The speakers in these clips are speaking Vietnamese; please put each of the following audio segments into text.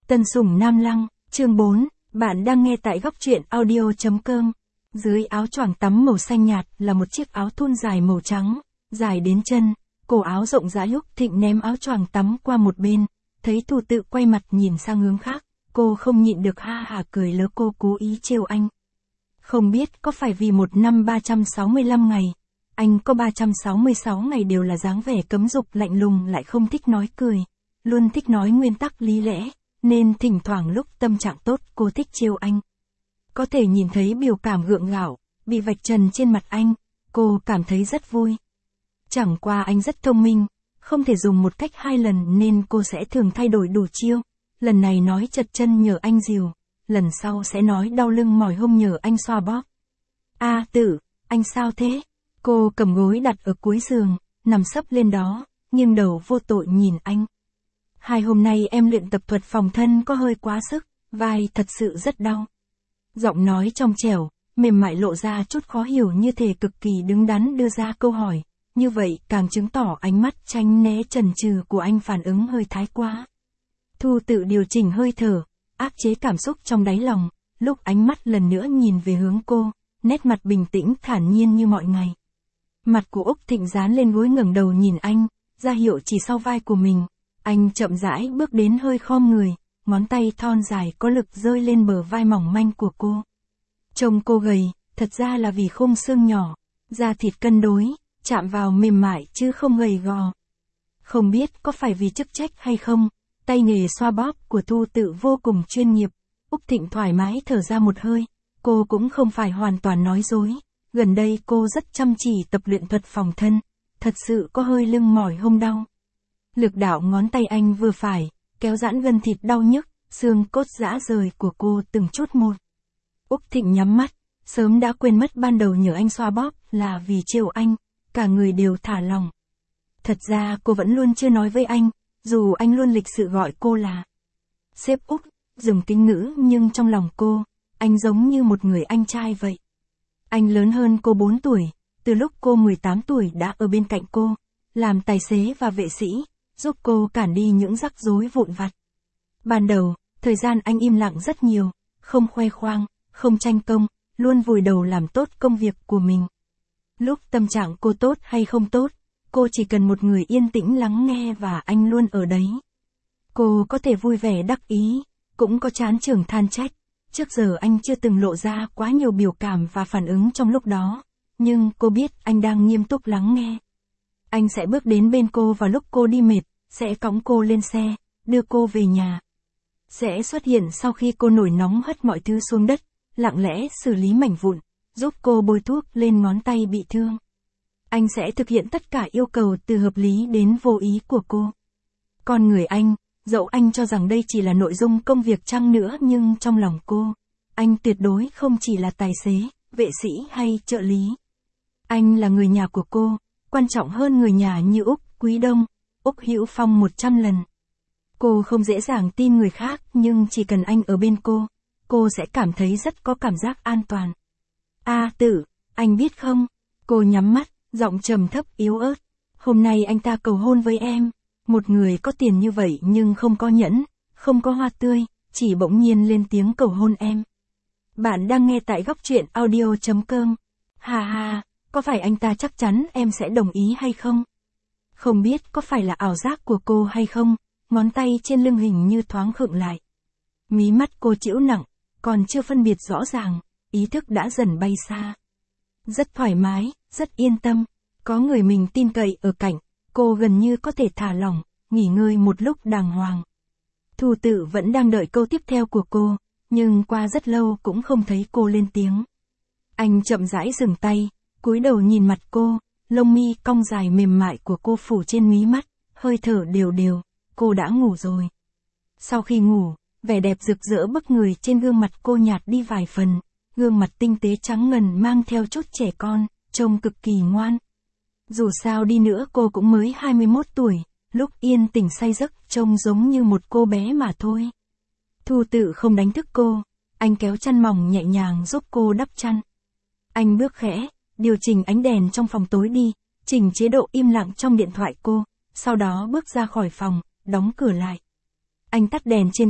Tân Sủng Nam Lăng, chương 4, bạn đang nghe tại góc truyện audio.com. Dưới áo choàng tắm màu xanh nhạt là một chiếc áo thun dài màu trắng, dài đến chân, cổ áo rộng rãi. Úc Thịnh ném áo choàng tắm qua một bên, thấy Thu Tự quay mặt nhìn sang hướng khác, cô không nhịn được ha hả cười lớ. Cô cố ý trêu anh. Không biết có phải vì một năm 365 ngày, anh có 366 ngày đều là dáng vẻ cấm dục lạnh lùng, lại không thích nói cười, luôn thích nói nguyên tắc lý lẽ, nên thỉnh thoảng lúc tâm trạng tốt cô thích trêu anh. Có thể nhìn thấy biểu cảm gượng gạo, bị vạch trần trên mặt anh, cô cảm thấy rất vui. Chẳng qua anh rất thông minh, không thể dùng một cách hai lần nên cô sẽ thường thay đổi đủ chiêu. Lần này nói chật chân nhờ anh dìu, lần sau sẽ nói đau lưng mỏi hông nhờ anh xoa bóp. A Tự, anh sao thế? Cô cầm gối đặt ở cuối giường, nằm sấp lên đó, nghiêng đầu vô tội nhìn anh. Hai hôm nay em luyện tập thuật phòng thân có hơi quá sức, vai thật sự rất đau. Giọng nói trong trẻo, mềm mại lộ ra chút khó hiểu, như thể cực kỳ đứng đắn đưa ra câu hỏi. Như vậy càng chứng tỏ ánh mắt tránh né chần chừ của anh phản ứng hơi thái quá. Thu Tự điều chỉnh hơi thở, áp chế cảm xúc trong đáy lòng, lúc ánh mắt lần nữa nhìn về hướng cô, nét mặt bình tĩnh thản nhiên như mọi ngày. Mặt của Úc Thịnh dán lên gối ngẩng đầu nhìn anh, ra hiệu chỉ sau vai của mình. Anh chậm rãi bước đến hơi khom người, ngón tay thon dài có lực rơi lên bờ vai mỏng manh của cô. Trông cô gầy, thật ra là vì khung xương nhỏ, da thịt cân đối, chạm vào mềm mại chứ không gầy gò. Không biết có phải vì chức trách hay không, tay nghề xoa bóp của Thu Tự vô cùng chuyên nghiệp. Úc Thịnh thoải mái thở ra một hơi, cô cũng không phải hoàn toàn nói dối. Gần đây cô rất chăm chỉ tập luyện thuật phòng thân, thật sự có hơi lưng mỏi hông đau. Lực đạo ngón tay anh vừa phải, kéo giãn gân thịt đau nhức, xương cốt rã rời của cô từng chút một. Úc Thịnh nhắm mắt, sớm đã quên mất ban đầu nhờ anh xoa bóp là vì trêu anh, cả người đều thả lỏng. Thật ra cô vẫn luôn chưa nói với anh, dù anh luôn lịch sự gọi cô là sếp Úc, dùng kính ngữ, nhưng trong lòng cô, anh giống như một người anh trai vậy. Anh lớn hơn cô 4 tuổi, từ lúc cô 18 tuổi đã ở bên cạnh cô, làm tài xế và vệ sĩ, giúp cô cản đi những rắc rối vụn vặt. Ban đầu, thời gian anh im lặng rất nhiều, không khoe khoang, không tranh công, luôn vùi đầu làm tốt công việc của mình. Lúc tâm trạng cô tốt hay không tốt, cô chỉ cần một người yên tĩnh lắng nghe và anh luôn ở đấy. Cô có thể vui vẻ đắc ý, cũng có chán chường than trách. Trước giờ anh chưa từng lộ ra quá nhiều biểu cảm và phản ứng trong lúc đó, nhưng cô biết anh đang nghiêm túc lắng nghe. Anh sẽ bước đến bên cô vào lúc cô đi mệt, sẽ cõng cô lên xe, đưa cô về nhà. Sẽ xuất hiện sau khi cô nổi nóng hất mọi thứ xuống đất, lặng lẽ xử lý mảnh vụn, giúp cô bôi thuốc lên ngón tay bị thương. Anh sẽ thực hiện tất cả yêu cầu từ hợp lý đến vô ý của cô. Con người anh, dẫu anh cho rằng đây chỉ là nội dung công việc chăng nữa, nhưng trong lòng cô, anh tuyệt đối không chỉ là tài xế, vệ sĩ hay trợ lý. Anh là người nhà của cô, quan trọng hơn người nhà như Úc Quý Đông, Úc Hữu Phong 100 lần. Cô không dễ dàng tin người khác, nhưng chỉ cần anh ở bên cô sẽ cảm thấy rất có cảm giác an toàn. A Tự, anh biết không? Cô nhắm mắt, giọng trầm thấp yếu ớt. Hôm nay anh ta cầu hôn với em. Một người có tiền như vậy nhưng không có nhẫn, không có hoa tươi, chỉ bỗng nhiên lên tiếng cầu hôn em. Bạn đang nghe tại góc truyện audio.com. Hà hà, có phải anh ta chắc chắn em sẽ đồng ý hay không? Không biết có phải là ảo giác của cô hay không, ngón tay trên lưng hình như thoáng khựng lại. Mí mắt cô chịu nặng, còn chưa phân biệt rõ ràng, ý thức đã dần bay xa. Rất thoải mái, rất yên tâm, có người mình tin cậy ở cạnh, cô gần như có thể thả lỏng, nghỉ ngơi một lúc đàng hoàng. Thu Tự vẫn đang đợi câu tiếp theo của cô, nhưng qua rất lâu cũng không thấy cô lên tiếng. Anh chậm rãi dừng tay, cúi đầu nhìn mặt cô, lông mi cong dài mềm mại của cô phủ trên mí mắt, hơi thở đều đều, cô đã ngủ rồi. Sau khi ngủ, vẻ đẹp rực rỡ bức người trên gương mặt cô nhạt đi vài phần, gương mặt tinh tế trắng ngần mang theo chút trẻ con, trông cực kỳ ngoan. Dù sao đi nữa cô cũng mới 21 tuổi, lúc yên tỉnh say giấc trông giống như một cô bé mà thôi. Thu Tự không đánh thức cô, anh kéo chăn mỏng nhẹ nhàng giúp cô đắp chăn. Anh bước khẽ, điều chỉnh ánh đèn trong phòng tối đi, chỉnh chế độ im lặng trong điện thoại cô, sau đó bước ra khỏi phòng, đóng cửa lại. Anh tắt đèn trên gác,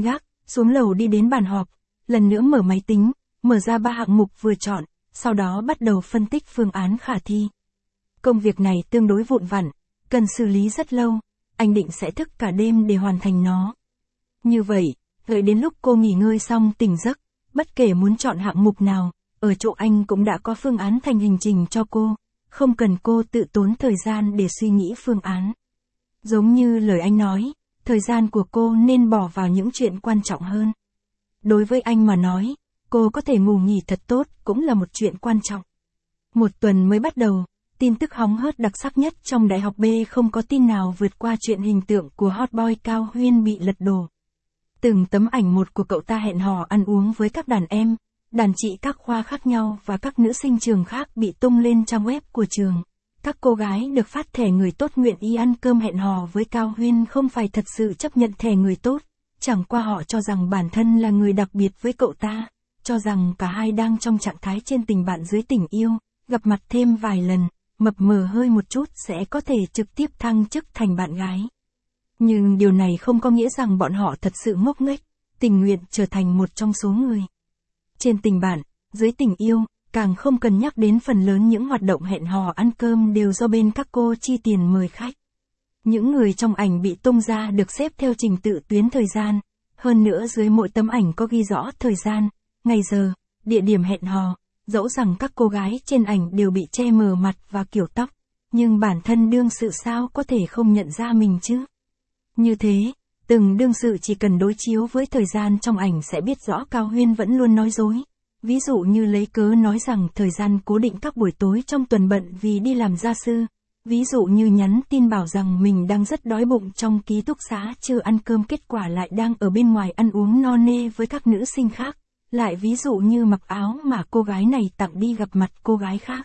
xuống lầu đi đến bàn họp, lần nữa mở máy tính, mở ra 3 hạng mục vừa chọn, sau đó bắt đầu phân tích phương án khả thi. Công việc này tương đối vụn vặt, cần xử lý rất lâu, anh định sẽ thức cả đêm để hoàn thành nó. Như vậy, đợi đến lúc cô nghỉ ngơi xong tỉnh giấc, bất kể muốn chọn hạng mục nào, ở chỗ anh cũng đã có phương án thành hình trình cho cô, không cần cô tự tốn thời gian để suy nghĩ phương án. Giống như lời anh nói, thời gian của cô nên bỏ vào những chuyện quan trọng hơn. Đối với anh mà nói, cô có thể ngủ nghỉ thật tốt cũng là một chuyện quan trọng. Một tuần mới bắt đầu, tin tức hóng hớt đặc sắc nhất trong đại học B không có tin nào vượt qua chuyện hình tượng của hot boy Cao Huyên bị lật đổ. Từng tấm ảnh một của cậu ta hẹn hò ăn uống với các đàn em, đàn chị các khoa khác nhau và các nữ sinh trường khác bị tung lên trang web của trường. Các cô gái được phát thẻ người tốt nguyện ý ăn cơm hẹn hò với Cao Huyên không phải thật sự chấp nhận thẻ người tốt, chẳng qua họ cho rằng bản thân là người đặc biệt với cậu ta, cho rằng cả hai đang trong trạng thái trên tình bạn dưới tình yêu, gặp mặt thêm vài lần, mập mờ hơi một chút sẽ có thể trực tiếp thăng chức thành bạn gái. Nhưng điều này không có nghĩa rằng bọn họ thật sự ngốc nghếch, tình nguyện trở thành một trong số người. Trên tình bạn, dưới tình yêu, càng không cần nhắc đến phần lớn những hoạt động hẹn hò ăn cơm đều do bên các cô chi tiền mời khách. Những người trong ảnh bị tung ra được xếp theo trình tự tuyến thời gian, hơn nữa dưới mỗi tấm ảnh có ghi rõ thời gian, ngày giờ, địa điểm hẹn hò, dẫu rằng các cô gái trên ảnh đều bị che mờ mặt và kiểu tóc, nhưng bản thân đương sự sao có thể không nhận ra mình chứ? Như thế, từng đương sự chỉ cần đối chiếu với thời gian trong ảnh sẽ biết rõ Cao Huyên vẫn luôn nói dối. Ví dụ như lấy cớ nói rằng thời gian cố định các buổi tối trong tuần bận vì đi làm gia sư. Ví dụ như nhắn tin bảo rằng mình đang rất đói bụng trong ký túc xá chưa ăn cơm kết quả lại đang ở bên ngoài ăn uống no nê với các nữ sinh khác. Lại ví dụ như mặc áo mà cô gái này tặng đi gặp mặt cô gái khác.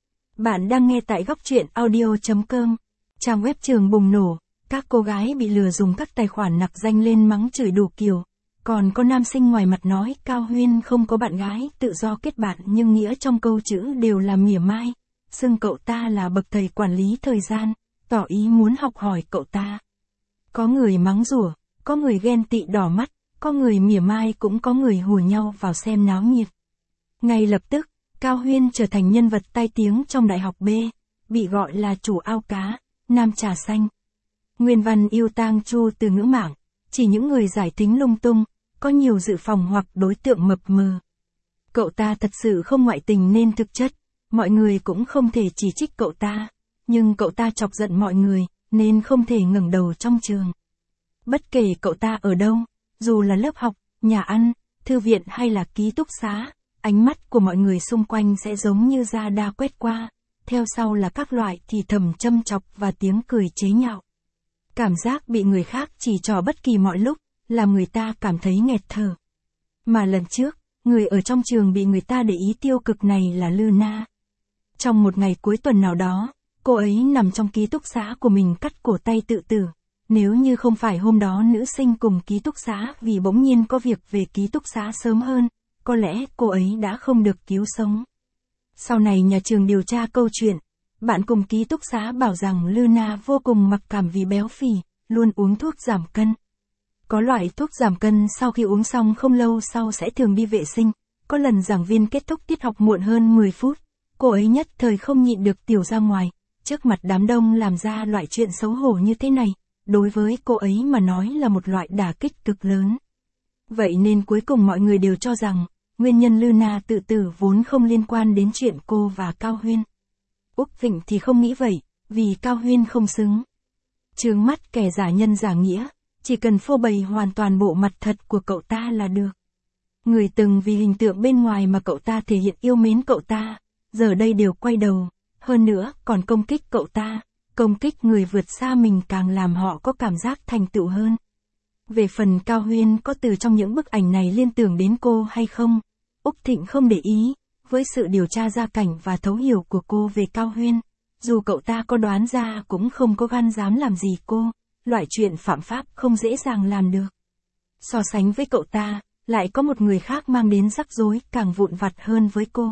Bạn đang nghe tại góc truyện audio.com. Trang web trường bùng nổ, các cô gái bị lừa dùng các tài khoản nặc danh lên mắng chửi đủ kiểu. Còn có nam sinh ngoài mặt nói Cao Huyên không có bạn gái, tự do kết bạn nhưng nghĩa trong câu chữ đều là mỉa mai. Xưng cậu ta là bậc thầy quản lý thời gian, tỏ ý muốn học hỏi cậu ta. Có người mắng rủa, có người ghen tị đỏ mắt, có người mỉa mai cũng có người hùa nhau vào xem náo nhiệt. Ngay lập tức, Cao Huyên trở thành nhân vật tai tiếng trong đại học B, bị gọi là chủ ao cá, nam trà xanh. Nguyên văn yêu tang chu từ ngữ mạng, chỉ những người giải thính lung tung, có nhiều dự phòng hoặc đối tượng mập mờ. Cậu ta thật sự không ngoại tình nên thực chất, mọi người cũng không thể chỉ trích cậu ta, nhưng cậu ta chọc giận mọi người, nên không thể ngẩng đầu trong trường. Bất kể cậu ta ở đâu, dù là lớp học, nhà ăn, thư viện hay là ký túc xá, ánh mắt của mọi người xung quanh sẽ giống như radar quét qua, theo sau là các loại thì thầm châm chọc và tiếng cười chế nhạo. Cảm giác bị người khác chỉ trỏ bất kỳ mọi lúc, làm người ta cảm thấy nghẹt thở. Mà lần trước, người ở trong trường bị người ta để ý tiêu cực này là Luna. Trong một ngày cuối tuần nào đó, cô ấy nằm trong ký túc xá của mình cắt cổ tay tự tử. Nếu như không phải hôm đó nữ sinh cùng ký túc xá vì bỗng nhiên có việc về ký túc xá sớm hơn, có lẽ cô ấy đã không được cứu sống. Sau này nhà trường điều tra câu chuyện, bạn cùng ký túc xá bảo rằng Luna vô cùng mặc cảm vì béo phì, luôn uống thuốc giảm cân. Có loại thuốc giảm cân sau khi uống xong không lâu sau sẽ thường đi vệ sinh, có lần giảng viên kết thúc tiết học muộn hơn 10 phút, cô ấy nhất thời không nhịn được tiểu ra ngoài, trước mặt đám đông làm ra loại chuyện xấu hổ như thế này, đối với cô ấy mà nói là một loại đả kích cực lớn. Vậy nên cuối cùng mọi người đều cho rằng, nguyên nhân Luna tự tử vốn không liên quan đến chuyện cô và Cao Huyên. Úc Thịnh thì không nghĩ vậy, vì Cao Huyên không xứng. Trướng mắt kẻ giả nhân giả nghĩa, chỉ cần phô bày hoàn toàn bộ mặt thật của cậu ta là được. Người từng vì hình tượng bên ngoài mà cậu ta thể hiện yêu mến cậu ta, giờ đây đều quay đầu, hơn nữa còn công kích cậu ta, công kích người vượt xa mình càng làm họ có cảm giác thành tựu hơn. Về phần Cao Huyên có từ trong những bức ảnh này liên tưởng đến cô hay không, Úc Thịnh không để ý, với sự điều tra gia cảnh và thấu hiểu của cô về Cao Huyên, dù cậu ta có đoán ra cũng không có gan dám làm gì cô, loại chuyện phạm pháp không dễ dàng làm được. So sánh với cậu ta, lại có một người khác mang đến rắc rối càng vụn vặt hơn với cô.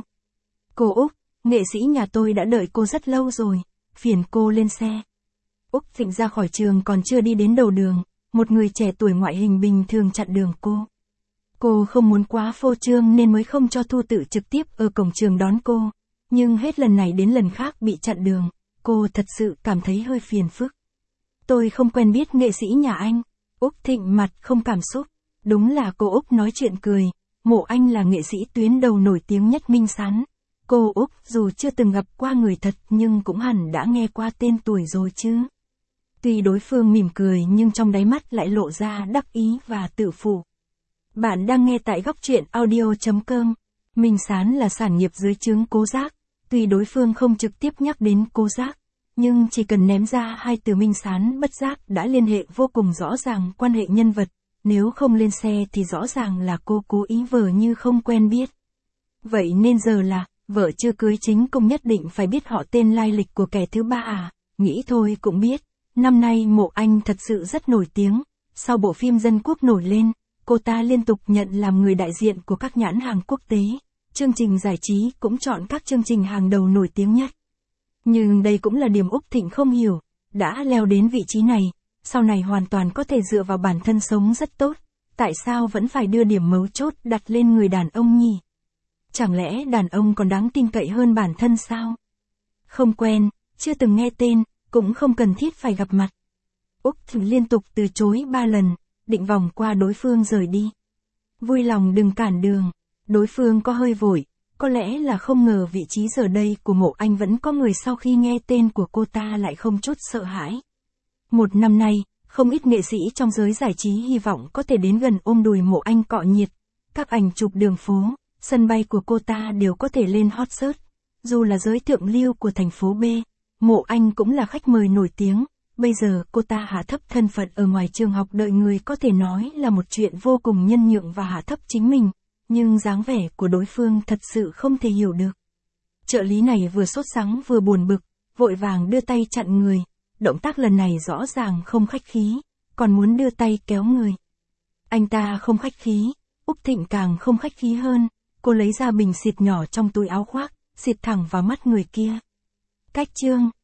Cô Úc, nghệ sĩ nhà tôi đã đợi cô rất lâu rồi, phiền cô lên xe. Úc Thịnh ra khỏi trường còn chưa đi đến đầu đường, một người trẻ tuổi ngoại hình bình thường chặn đường cô. Cô không muốn quá phô trương nên mới không cho Thu Tự trực tiếp ở cổng trường đón cô. Nhưng hết lần này đến lần khác bị chặn đường, cô thật sự cảm thấy hơi phiền phức. Tôi không quen biết nghệ sĩ nhà anh. Úc Thịnh mặt không cảm xúc. Đúng là cô Úc nói chuyện cười. Mộ Anh là nghệ sĩ tuyến đầu nổi tiếng nhất Minh Sán. Cô Úc dù chưa từng gặp qua người thật nhưng cũng hẳn đã nghe qua tên tuổi rồi chứ. Tuy đối phương mỉm cười nhưng trong đáy mắt lại lộ ra đắc ý và tự phụ. Bạn đang nghe tại góc truyện audio.com. Minh Sán là sản nghiệp dưới trướng Cố Giác. Tuy đối phương không trực tiếp nhắc đến Cố Giác, nhưng chỉ cần ném ra hai từ Minh Sán bất giác đã liên hệ vô cùng rõ ràng quan hệ nhân vật. Nếu không lên xe thì rõ ràng là cô cố ý vờ như không quen biết. Vậy nên giờ là, vợ chưa cưới chính công nhất định phải biết họ tên lai lịch của kẻ thứ ba à? Nghĩ thôi cũng biết. Năm nay Mộ Anh thật sự rất nổi tiếng. Sau bộ phim Dân Quốc nổi lên, cô ta liên tục nhận làm người đại diện của các nhãn hàng quốc tế. Chương trình giải trí cũng chọn các chương trình hàng đầu nổi tiếng nhất. Nhưng đây cũng là điểm Úc Thịnh không hiểu. Đã leo đến vị trí này, sau này hoàn toàn có thể dựa vào bản thân sống rất tốt. Tại sao vẫn phải đưa điểm mấu chốt đặt lên người đàn ông nhỉ? Chẳng lẽ đàn ông còn đáng tin cậy hơn bản thân sao? Không quen, chưa từng nghe tên, cũng không cần thiết phải gặp mặt. Úc Thịnh liên tục từ chối 3 lần, định vòng qua đối phương rời đi. Vui lòng đừng cản đường. Đối phương có hơi vội, có lẽ là không ngờ vị trí giờ đây của Mộ Anh vẫn có người sau khi nghe tên của cô ta lại không chút sợ hãi. Một năm nay, không ít nghệ sĩ trong giới giải trí hy vọng có thể đến gần ôm đùi Mộ Anh cọ nhiệt. Các ảnh chụp đường phố, sân bay của cô ta đều có thể lên hot search. Dù là giới thượng lưu của thành phố B, Mộ Anh cũng là khách mời nổi tiếng. Bây giờ cô ta hạ thấp thân phận ở ngoài trường học đợi người có thể nói là một chuyện vô cùng nhân nhượng và hạ thấp chính mình. Nhưng dáng vẻ của đối phương thật sự không thể hiểu được. Trợ lý này vừa sốt sắng vừa buồn bực, vội vàng đưa tay chặn người. Động tác lần này rõ ràng không khách khí, còn muốn đưa tay kéo người. Anh ta không khách khí, Úc Thịnh càng không khách khí hơn. Cô lấy ra bình xịt nhỏ trong túi áo khoác, xịt thẳng vào mắt người kia. Cách chương.